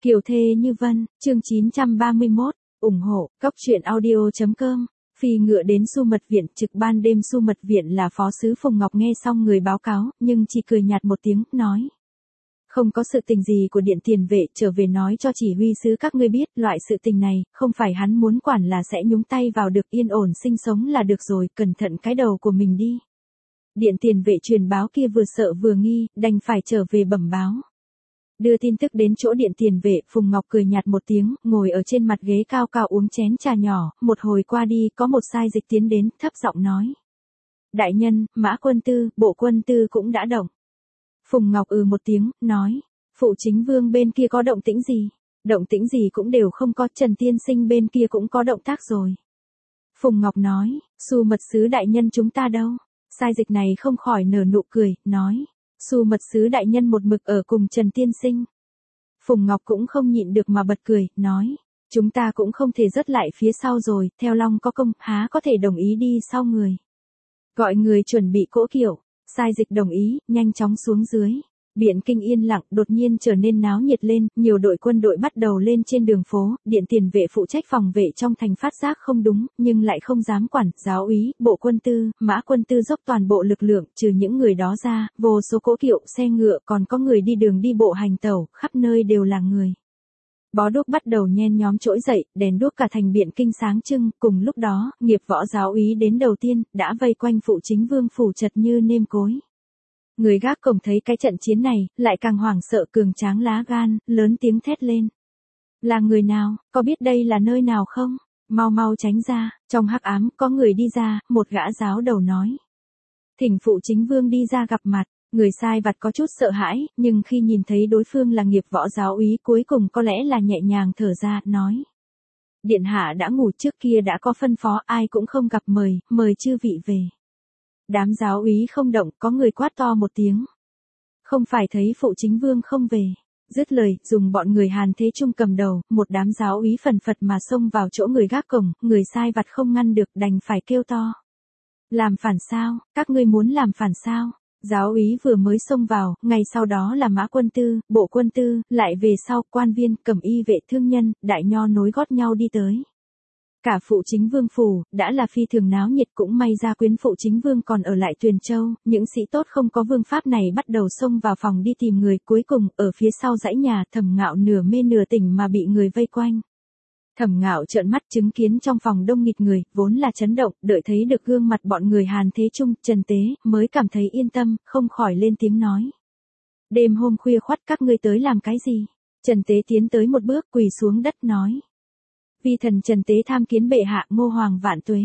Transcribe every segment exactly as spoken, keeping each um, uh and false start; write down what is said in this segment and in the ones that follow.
Kiều thê như vân, chương chín trăm ba mươi mốt, ủng hộ, cóc truyện audio chấm com. Phi ngựa đến Su Mật Viện, trực ban đêm Su Mật Viện là phó sứ Phùng Ngọc nghe xong người báo cáo, nhưng chỉ cười nhạt một tiếng, nói. Không có sự tình gì của điện tiền vệ, trở về nói cho chỉ huy sứ các ngươi biết, loại sự tình này, không phải hắn muốn quản là sẽ nhúng tay vào được, yên ổn sinh sống là được rồi, cẩn thận cái đầu của mình đi. Điện tiền vệ truyền báo kia vừa sợ vừa nghi, đành phải trở về bẩm báo. Đưa tin tức đến chỗ điện tiền vệ, Phùng Ngọc cười nhạt một tiếng, ngồi ở trên mặt ghế cao cao uống chén trà nhỏ, một hồi qua đi, có một sai dịch tiến đến, thấp giọng nói. Đại nhân, Mã quân tư, bộ quân tư cũng đã động. Phùng Ngọc ừ một tiếng, nói, phụ chính vương bên kia có động tĩnh gì? Động tĩnh gì cũng đều không có, Trần Tiên Sinh bên kia cũng có động tác rồi. Phùng Ngọc nói, Su mật sứ đại nhân chúng ta đâu? Sai dịch này không khỏi nở nụ cười, nói. Su mật sứ đại nhân một mực ở cùng Trần Tiên Sinh. Phùng Ngọc cũng không nhịn được mà bật cười, nói. Chúng ta cũng không thể rớt lại phía sau rồi, theo Long có công, há có thể đồng ý đi sau người. Gọi người chuẩn bị cỗ kiệu, sai dịch đồng ý, nhanh chóng xuống dưới. Biện Kinh yên lặng, đột nhiên trở nên náo nhiệt lên, nhiều đội quân đội bắt đầu lên trên đường phố, điện tiền vệ phụ trách phòng vệ trong thành phát giác không đúng, nhưng lại không dám quản, giáo úy, bộ quân tư, Mã quân tư dốc toàn bộ lực lượng, trừ những người đó ra, vô số cỗ kiệu, xe ngựa, còn có người đi đường đi bộ hành tẩu, khắp nơi đều là người. Bó đuốc bắt đầu nhen nhóm trỗi dậy, đèn đuốc cả thành Biện Kinh sáng trưng, cùng lúc đó, nghiệp võ giáo úy đến đầu tiên, đã vây quanh phụ chính vương phủ chật như nêm cối. Người gác cổng thấy cái trận chiến này, lại càng hoảng sợ cường tráng lá gan, lớn tiếng thét lên. Là người nào, có biết đây là nơi nào không? Mau mau tránh ra, trong hắc ám, có người đi ra, một gã giáo đầu nói. Thỉnh phụ chính vương đi ra gặp mặt, người sai vặt có chút sợ hãi, nhưng khi nhìn thấy đối phương là nghiệp võ giáo úy cuối cùng có lẽ là nhẹ nhàng thở ra, nói. Điện hạ đã ngủ, trước kia đã có phân phó, ai cũng không gặp mời, mời chư vị về. Đám giáo úy không động, có người quát to một tiếng. Không phải thấy phụ chính vương không về. Dứt lời, dùng bọn người Hàn Thế Trung cầm đầu, một đám giáo úy phần phật mà xông vào chỗ người gác cổng, người sai vặt không ngăn được, đành phải kêu to. Làm phản sao, các ngươi muốn làm phản sao? Giáo úy vừa mới xông vào, ngày sau đó là Mã quân tư, bộ quân tư, lại về sau, quan viên, cẩm y vệ thương nhân, đại nho nối gót nhau đi tới. Cả phụ chính vương phủ, đã là phi thường náo nhiệt, cũng may ra quyến phụ chính vương còn ở lại Tuyền Châu, những sĩ tốt không có vương pháp này bắt đầu xông vào phòng đi tìm người, cuối cùng, ở phía sau dãy nhà, Thẩm Ngạo nửa mê nửa tỉnh mà bị người vây quanh. Thẩm Ngạo trợn mắt chứng kiến trong phòng đông nghịt người, vốn là chấn động, đợi thấy được gương mặt bọn người Hàn Thế Trung, Trần Tế, mới cảm thấy yên tâm, không khỏi lên tiếng nói. Đêm hôm khuya khoắt các ngươi tới làm cái gì? Trần Tế tiến tới một bước quỳ xuống đất nói. Vi thần Trần Tế tham kiến bệ hạ, Ngô Hoàng vạn tuế.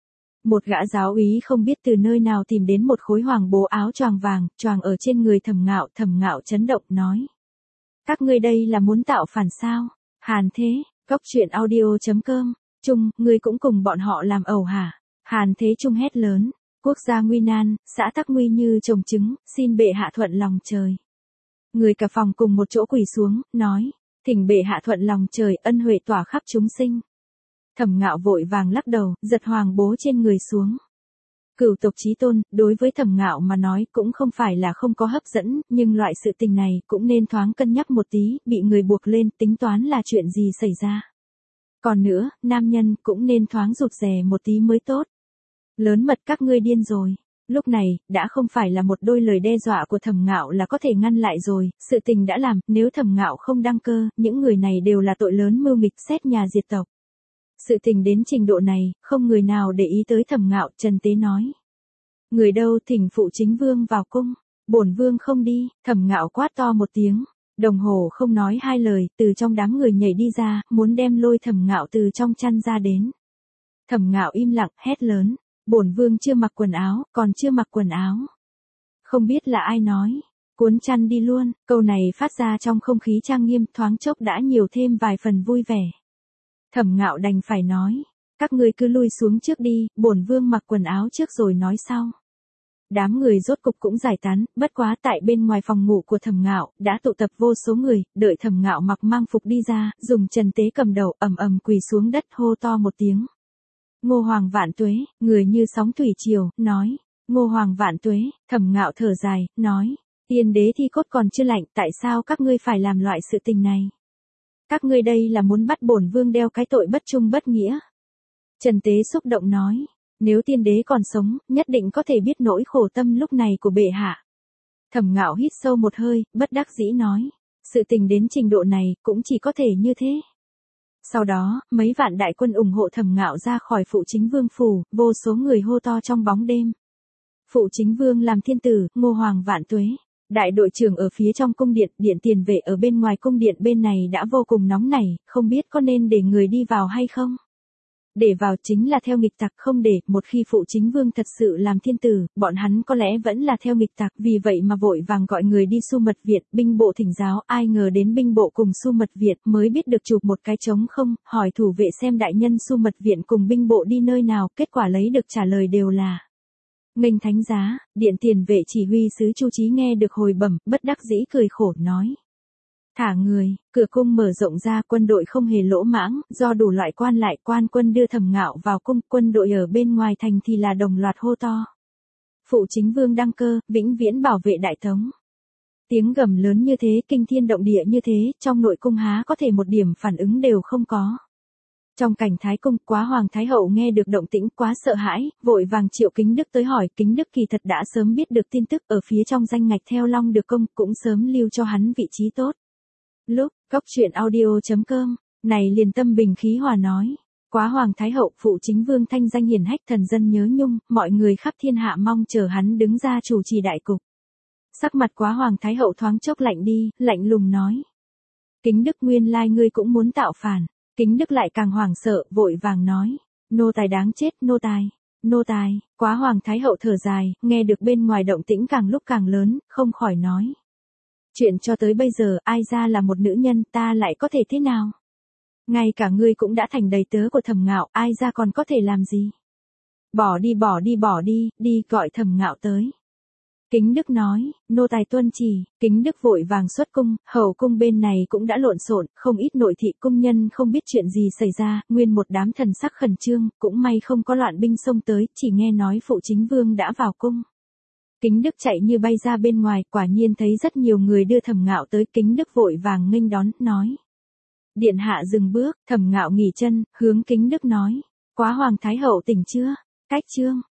Một gã giáo úy không biết từ nơi nào tìm đến một khối hoàng bố áo choàng vàng, choàng ở trên người Thẩm Ngạo, Thẩm Ngạo chấn động nói. Các ngươi đây là muốn tạo phản sao? Hàn Thế, cóc truyện audio chấm com, Trung, ngươi cũng cùng bọn họ làm ẩu hả? Hàn Thế Trung hét lớn, quốc gia nguy nan, xã tắc nguy như trồng trứng, xin bệ hạ thuận lòng trời. Người cả phòng cùng một chỗ quỳ xuống, nói. Thỉnh bệ hạ thuận lòng trời, ân huệ tỏa khắp chúng sinh. Thẩm Ngạo vội vàng lắc đầu, giật hoàng bố trên người xuống. Cửu tộc chí tôn, đối với Thẩm Ngạo mà nói cũng không phải là không có hấp dẫn, nhưng loại sự tình này cũng nên thoáng cân nhắc một tí, bị người buộc lên tính toán là chuyện gì xảy ra. Còn nữa, nam nhân cũng nên thoáng rụt rè một tí mới tốt. Lớn mật các ngươi điên rồi. Lúc này, đã không phải là một đôi lời đe dọa của Thẩm Ngạo là có thể ngăn lại rồi, sự tình đã làm, nếu Thẩm Ngạo không đăng cơ, những người này đều là tội lớn mưu nghịch xét nhà diệt tộc. Sự tình đến trình độ này, không người nào để ý tới Thẩm Ngạo, Trần Tế nói. Người đâu thỉnh phụ chính vương vào cung, bổn vương không đi, Thẩm Ngạo quát to một tiếng, đồng hồ không nói hai lời, từ trong đám người nhảy đi ra, muốn đem lôi Thẩm Ngạo từ trong chăn ra đến. Thẩm Ngạo im lặng, hét lớn. Bổn vương chưa mặc quần áo, còn chưa mặc quần áo. Không biết là ai nói, cuốn chăn đi luôn, câu này phát ra trong không khí trang nghiêm, thoáng chốc đã nhiều thêm vài phần vui vẻ. Thẩm Ngạo đành phải nói, các ngươi cứ lui xuống trước đi, bổn vương mặc quần áo trước rồi nói sau. Đám người rốt cục cũng giải tán, bất quá tại bên ngoài phòng ngủ của Thẩm Ngạo, đã tụ tập vô số người, đợi Thẩm Ngạo mặc mang phục đi ra, dùng Trần Tế cầm đầu, ầm ầm quỳ xuống đất hô to một tiếng. Ngô Hoàng vạn tuế, người như sóng thủy triều, nói. Ngô Hoàng vạn tuế, Thẩm Ngạo thở dài, nói. Tiên đế thi cốt còn chưa lạnh, tại sao các ngươi phải làm loại sự tình này? Các ngươi đây là muốn bắt bổn vương đeo cái tội bất trung bất nghĩa. Trần Tế xúc động nói, nếu tiên đế còn sống, nhất định có thể biết nỗi khổ tâm lúc này của bệ hạ. Thẩm Ngạo hít sâu một hơi, bất đắc dĩ nói, sự tình đến trình độ này, cũng chỉ có thể như thế. Sau đó, mấy vạn đại quân ủng hộ Thẩm Ngạo ra khỏi Phụ Chính Vương phủ, vô số người hô to trong bóng đêm. Phụ Chính Vương làm thiên tử, Ngô Hoàng vạn tuế. Đại đội trưởng ở phía trong cung điện, điện tiền vệ ở bên ngoài cung điện bên này đã vô cùng nóng nảy, không biết có nên để người đi vào hay không. Để vào chính là theo nghịch tặc, không để, một khi Phụ Chính Vương thật sự làm thiên tử, bọn hắn có lẽ vẫn là theo nghịch tặc, vì vậy mà vội vàng gọi người đi Xu Mật Viện, binh bộ thỉnh giáo, ai ngờ đến binh bộ cùng Xu Mật Viện mới biết được chụp một cái trống không, hỏi thủ vệ xem đại nhân Xu Mật Viện cùng binh bộ đi nơi nào, kết quả lấy được trả lời đều là nghênh thánh giá. Điện tiền vệ chỉ huy sứ Chu Chí nghe được hồi bẩm, bất đắc dĩ cười khổ nói. Thả người, cửa cung mở rộng ra, quân đội không hề lỗ mãng, do đủ loại quan lại, quan quân đưa Thẩm Ngạo vào cung, quân đội ở bên ngoài thành thì là đồng loạt hô to. Phụ Chính Vương đăng cơ, vĩnh viễn bảo vệ đại tống. Tiếng gầm lớn như thế, kinh thiên động địa như thế, trong nội cung há có thể một điểm phản ứng đều không có. Trong cảnh thái cung, Quá Hoàng Thái Hậu nghe được động tĩnh quá sợ hãi, vội vàng triệu Kính Đức tới hỏi, Kính Đức kỳ thật đã sớm biết được tin tức, ở phía trong danh ngạch theo Long Được Công, cũng sớm lưu cho hắn vị trí tốt. Lúc, Cóc Truyện Audio chấm com, này liền tâm bình khí hòa nói. Quá Hoàng Thái Hậu, Phụ Chính Vương thanh danh hiển hách, thần dân nhớ nhung, mọi người khắp thiên hạ mong chờ hắn đứng ra chủ trì đại cục. Sắc mặt Quá Hoàng Thái Hậu thoáng chốc lạnh đi, lạnh lùng nói. Kính Đức nguyên lai ngươi cũng muốn tạo phản. Kính Đức lại càng hoảng sợ, vội vàng nói. Nô tài đáng chết, nô tài, nô tài. Quá Hoàng Thái Hậu thở dài, nghe được bên ngoài động tĩnh càng lúc càng lớn, không khỏi nói. Chuyện cho tới bây giờ, ai ra là một nữ nhân, ta lại có thể thế nào? Ngay cả ngươi cũng đã thành đầy tớ của Thẩm Ngạo, ai ra còn có thể làm gì? Bỏ đi bỏ đi bỏ đi, đi gọi Thẩm Ngạo tới. Kính Đức nói, nô tài tuân chỉ. Kính Đức vội vàng xuất cung, hậu cung bên này cũng đã lộn xộn, không ít nội thị cung nhân không biết chuyện gì xảy ra, nguyên một đám thần sắc khẩn trương, cũng may không có loạn binh xông tới, chỉ nghe nói Phụ Chính Vương đã vào cung. Kính Đức chạy như bay ra bên ngoài, quả nhiên thấy rất nhiều người đưa Thẩm Ngạo tới, Kính Đức vội vàng nghênh đón, nói. Điện hạ dừng bước, Thẩm Ngạo nghỉ chân, hướng Kính Đức nói, Quá Hoàng Thái Hậu tỉnh chưa? Cách chương.